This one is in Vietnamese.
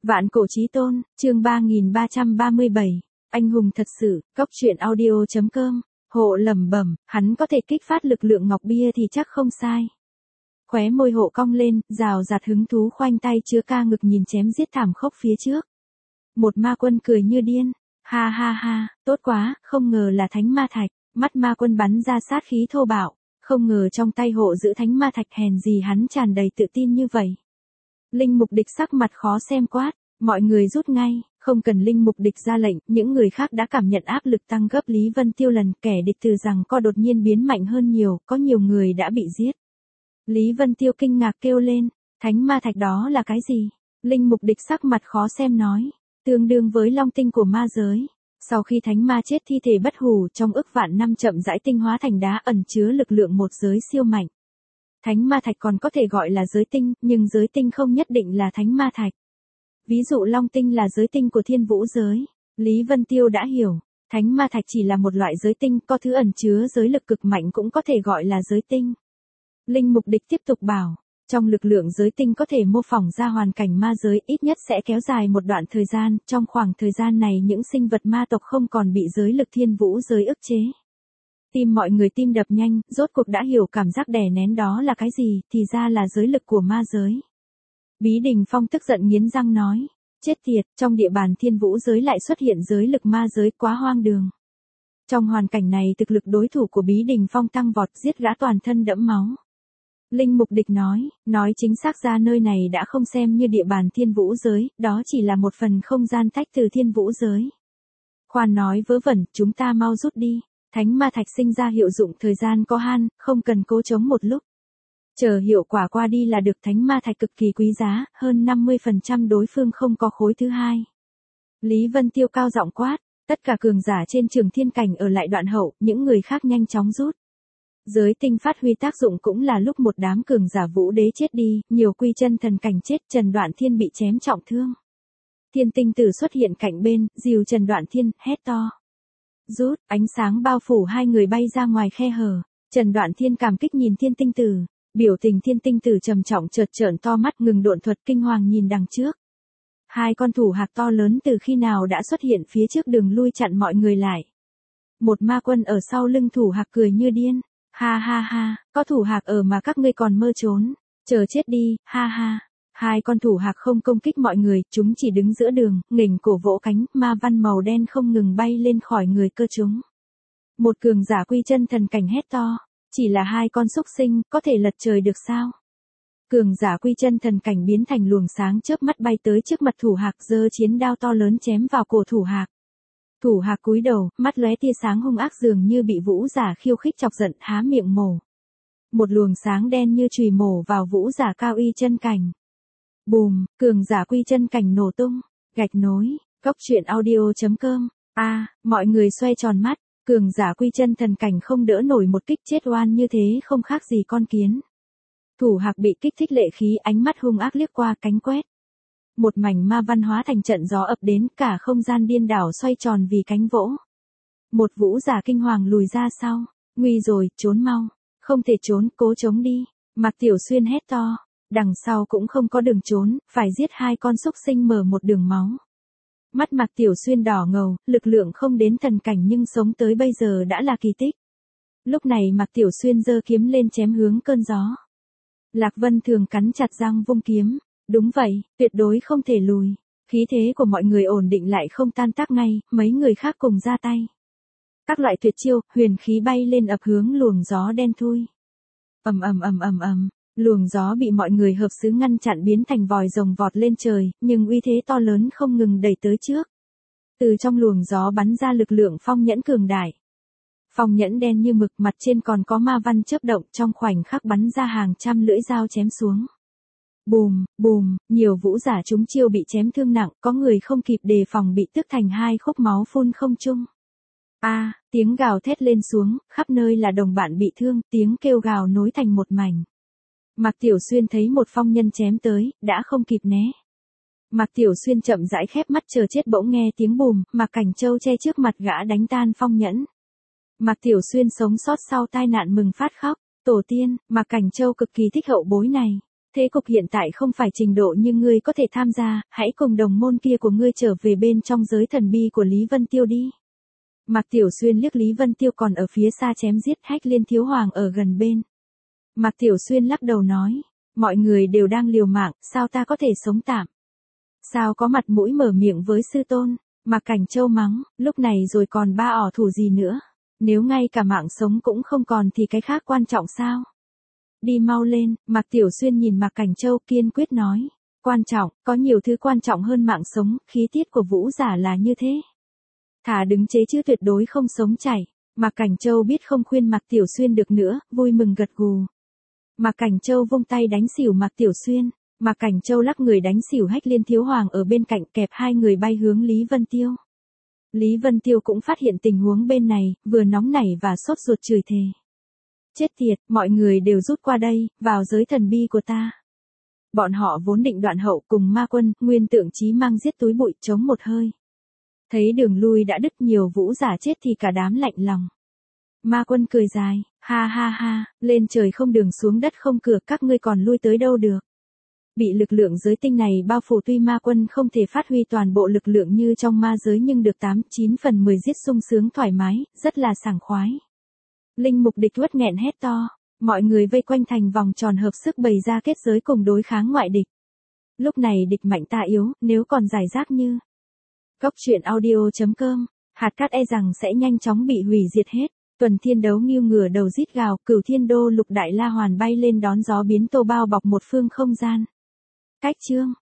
Vạn cổ chí tôn, chương 3337, anh hùng thật sự, cốc truyện audio.com, Hộ lẩm bẩm, hắn có thể kích phát lực lượng ngọc bia thì chắc không sai. Khóe môi Hộ cong lên, rào rạt hứng thú khoanh tay chứa ca ngực nhìn chém giết thảm khốc phía trước. Một ma quân cười như điên, ha ha ha, tốt quá, không ngờ là thánh ma thạch, mắt ma quân bắn ra sát khí thô bạo, không ngờ trong tay Hộ giữ thánh ma thạch, hèn gì hắn tràn đầy tự tin như vậy. Linh Mục Địch sắc mặt khó xem quát, mọi người rút ngay, không cần Linh Mục Địch ra lệnh, những người khác đã cảm nhận áp lực tăng gấp. Lý Vân Tiêu lần kẻ địch từ rằng co đột nhiên biến mạnh hơn nhiều, có nhiều người đã bị giết. Lý Vân Tiêu kinh ngạc kêu lên, thánh ma thạch đó là cái gì? Linh Mục Địch sắc mặt khó xem nói, tương đương với long tinh của ma giới. Sau khi thánh ma chết thi thể bất hủ trong ức vạn năm chậm rãi tinh hóa thành đá ẩn chứa lực lượng một giới siêu mạnh. Thánh ma thạch còn có thể gọi là giới tinh, nhưng giới tinh không nhất định là thánh ma thạch. Ví dụ long tinh là giới tinh của thiên vũ giới. Lý Vân Tiêu đã hiểu, thánh ma thạch chỉ là một loại giới tinh, có thứ ẩn chứa giới lực cực mạnh cũng có thể gọi là giới tinh. Linh Mục Địch tiếp tục bảo, trong lực lượng giới tinh có thể mô phỏng ra hoàn cảnh ma giới, ít nhất sẽ kéo dài một đoạn thời gian, trong khoảng thời gian này những sinh vật ma tộc không còn bị giới lực thiên vũ giới ức chế. Tim mọi người tim đập nhanh, rốt cuộc đã hiểu cảm giác đè nén đó là cái gì, thì ra là giới lực của ma giới. Bí Đình Phong tức giận nghiến răng nói, chết tiệt, trong địa bàn thiên vũ giới lại xuất hiện giới lực ma giới, quá hoang đường. Trong hoàn cảnh này thực lực đối thủ của Bí Đình Phong tăng vọt, giết gã toàn thân đẫm máu. Linh Mục Địch nói chính xác ra nơi này đã không xem như địa bàn thiên vũ giới, đó chỉ là một phần không gian tách từ thiên vũ giới. Khoan nói vớ vẩn, chúng ta mau rút đi. Thánh ma thạch sinh ra hiệu dụng thời gian có hạn, không cần cố chống một lúc. Chờ hiệu quả qua đi là được. Thánh ma thạch cực kỳ quý giá, hơn 50% đối phương không có khối thứ hai. Lý Vân Tiêu cao giọng quát, tất cả cường giả trên Trường Thiên Cảnh ở lại đoạn hậu, những người khác nhanh chóng rút. Giới tinh phát huy tác dụng cũng là lúc một đám cường giả vũ đế chết đi, nhiều quy chân thần cảnh chết, Trần Đoạn Thiên bị chém trọng thương. Thiên Tinh Tử xuất hiện cạnh bên, dìu Trần Đoạn Thiên, hét to. Rút, ánh sáng bao phủ hai người bay ra ngoài khe hở. Trần Đoạn Thiên cảm kích nhìn Thiên Tinh Tử, biểu tình Thiên Tinh Tử trầm trọng chợt trợn to mắt, ngừng độn thuật kinh hoàng nhìn đằng trước. Hai con thủ hạc to lớn từ khi nào đã xuất hiện phía trước đường lui chặn mọi người lại. Một ma quân ở sau lưng thủ hạc cười như điên, ha ha ha, có thủ hạc ở mà các ngươi còn mơ trốn, chờ chết đi, ha ha. Hai con thủ hạc không công kích mọi người, chúng chỉ đứng giữa đường, nghềnh cổ vỗ cánh, ma văn màu đen không ngừng bay lên khỏi người cơ chúng. Một cường giả quy chân thần cảnh hét to, chỉ là hai con súc sinh, có thể lật trời được sao? Cường giả quy chân thần cảnh biến thành luồng sáng chớp mắt bay tới trước mặt thủ hạc, giơ chiến đao to lớn chém vào cổ thủ hạc. Thủ hạc cúi đầu, mắt lóe tia sáng hung ác dường như bị vũ giả khiêu khích chọc giận, há miệng mổ. Một luồng sáng đen như chùy mổ vào vũ giả cao y chân cảnh. Bùm, cường giả quy chân cảnh nổ tung, gạch nối, cốc truyện audio.com, mọi người xoay tròn mắt, cường giả quy chân thần cảnh không đỡ nổi một kích chết oan như thế không khác gì con kiến. Thủ hạc bị kích thích lệ khí, ánh mắt hung ác liếc qua cánh quét. Một mảnh ma văn hóa thành trận gió ập đến, cả không gian điên đảo xoay tròn vì cánh vỗ. Một vũ giả kinh hoàng lùi ra sau, nguy rồi, trốn mau, không thể trốn, cố chống đi, Mạc Tiểu Xuyên hét to. Đằng sau cũng không có đường trốn, phải giết hai con súc sinh mở một đường máu. Mắt Mạc Tiểu Xuyên đỏ ngầu, lực lượng không đến thần cảnh nhưng sống tới bây giờ đã là kỳ tích. Lúc này Mạc Tiểu Xuyên giơ kiếm lên chém hướng cơn gió. Lạc Vân Thường cắn chặt răng vung kiếm, đúng vậy, tuyệt đối không thể lùi. Khí thế của mọi người ổn định lại không tan tác ngay, mấy người khác cùng ra tay. Các loại tuyệt chiêu, huyền khí bay lên ập hướng luồng gió đen thui. Ầm ầm ầm ầm ầm. Luồng gió bị mọi người hợp xứ ngăn chặn biến thành vòi rồng vọt lên trời, nhưng uy thế to lớn không ngừng đẩy tới trước. Từ trong luồng gió bắn ra lực lượng phong nhẫn cường đại. Phong nhẫn đen như mực, mặt trên còn có ma văn chớp động, trong khoảnh khắc bắn ra hàng trăm lưỡi dao chém xuống. Bùm, bùm, nhiều vũ giả trúng chiêu bị chém thương nặng, có người không kịp đề phòng bị tước thành hai khúc máu phun không trung. Tiếng gào thét lên xuống, khắp nơi là đồng bạn bị thương, tiếng kêu gào nối thành một mảnh. Mạc Tiểu Xuyên thấy một phong nhân chém tới, đã không kịp né. Mạc Tiểu Xuyên chậm rãi khép mắt chờ chết, bỗng nghe tiếng bùm, Mạc Cảnh Châu che trước mặt gã đánh tan phong nhẫn. Mạc Tiểu Xuyên sống sót sau tai nạn mừng phát khóc, tổ tiên, Mạc Cảnh Châu cực kỳ thích hậu bối này. Thế cục hiện tại không phải trình độ nhưng ngươi có thể tham gia, hãy cùng đồng môn kia của ngươi trở về bên trong giới thần bi của Lý Vân Tiêu đi. Mạc Tiểu Xuyên liếc Lý Vân Tiêu còn ở phía xa chém giết Hách Liên Thiếu Hoàng ở gần bên. Mạc Tiểu Xuyên lắc đầu nói, mọi người đều đang liều mạng, sao ta có thể sống tạm? Sao có mặt mũi mở miệng với sư tôn? Mạc Cảnh Châu mắng, lúc này rồi còn ba ỏ thủ gì nữa? Nếu ngay cả mạng sống cũng không còn thì cái khác quan trọng sao? Đi mau lên, Mạc Tiểu Xuyên nhìn Mạc Cảnh Châu kiên quyết nói. Quan trọng, có nhiều thứ quan trọng hơn mạng sống, khí tiết của Vũ giả là như thế. Thà đứng chế chứ tuyệt đối không sống chảy. Mạc Cảnh Châu biết không khuyên Mạc Tiểu Xuyên được nữa, vui mừng gật gù. Mạc Cảnh Châu vung tay đánh xỉu Mạc Tiểu Xuyên. Mạc Cảnh Châu lắc người đánh xỉu Hách Liên Thiếu Hoàng ở bên cạnh kẹp hai người bay hướng Lý Vân Tiêu. Lý Vân Tiêu cũng phát hiện tình huống bên này, vừa nóng nảy và sốt ruột chửi thề. Chết tiệt, mọi người đều rút qua đây, vào giới thần bi của ta. Bọn họ vốn định đoạn hậu cùng ma quân, nguyên tượng chí mang giết túi bụi chống một hơi. Thấy đường lui đã đứt nhiều vũ giả chết thì cả đám lạnh lòng. Ma quân cười dài, ha ha ha, lên trời không đường xuống đất không cửa, các ngươi còn lui tới đâu được. Bị lực lượng giới tinh này bao phủ tuy ma quân không thể phát huy toàn bộ lực lượng như trong ma giới nhưng được 8-9 phần 10 giết sung sướng thoải mái, rất là sảng khoái. Linh mục địch uất nghẹn hét to, mọi người vây quanh thành vòng tròn hợp sức bày ra kết giới cùng đối kháng ngoại địch. Lúc này địch mạnh ta yếu, nếu còn giải rác như Cốc truyện audio.com, hạt cát e rằng sẽ nhanh chóng bị hủy diệt hết. Tuần Thiên Đấu nghiêu ngửa đầu rít gào, Cửu Thiên Đô Lục Đại La Hoàn bay lên đón gió biến tô bao bọc một phương không gian. Cách chương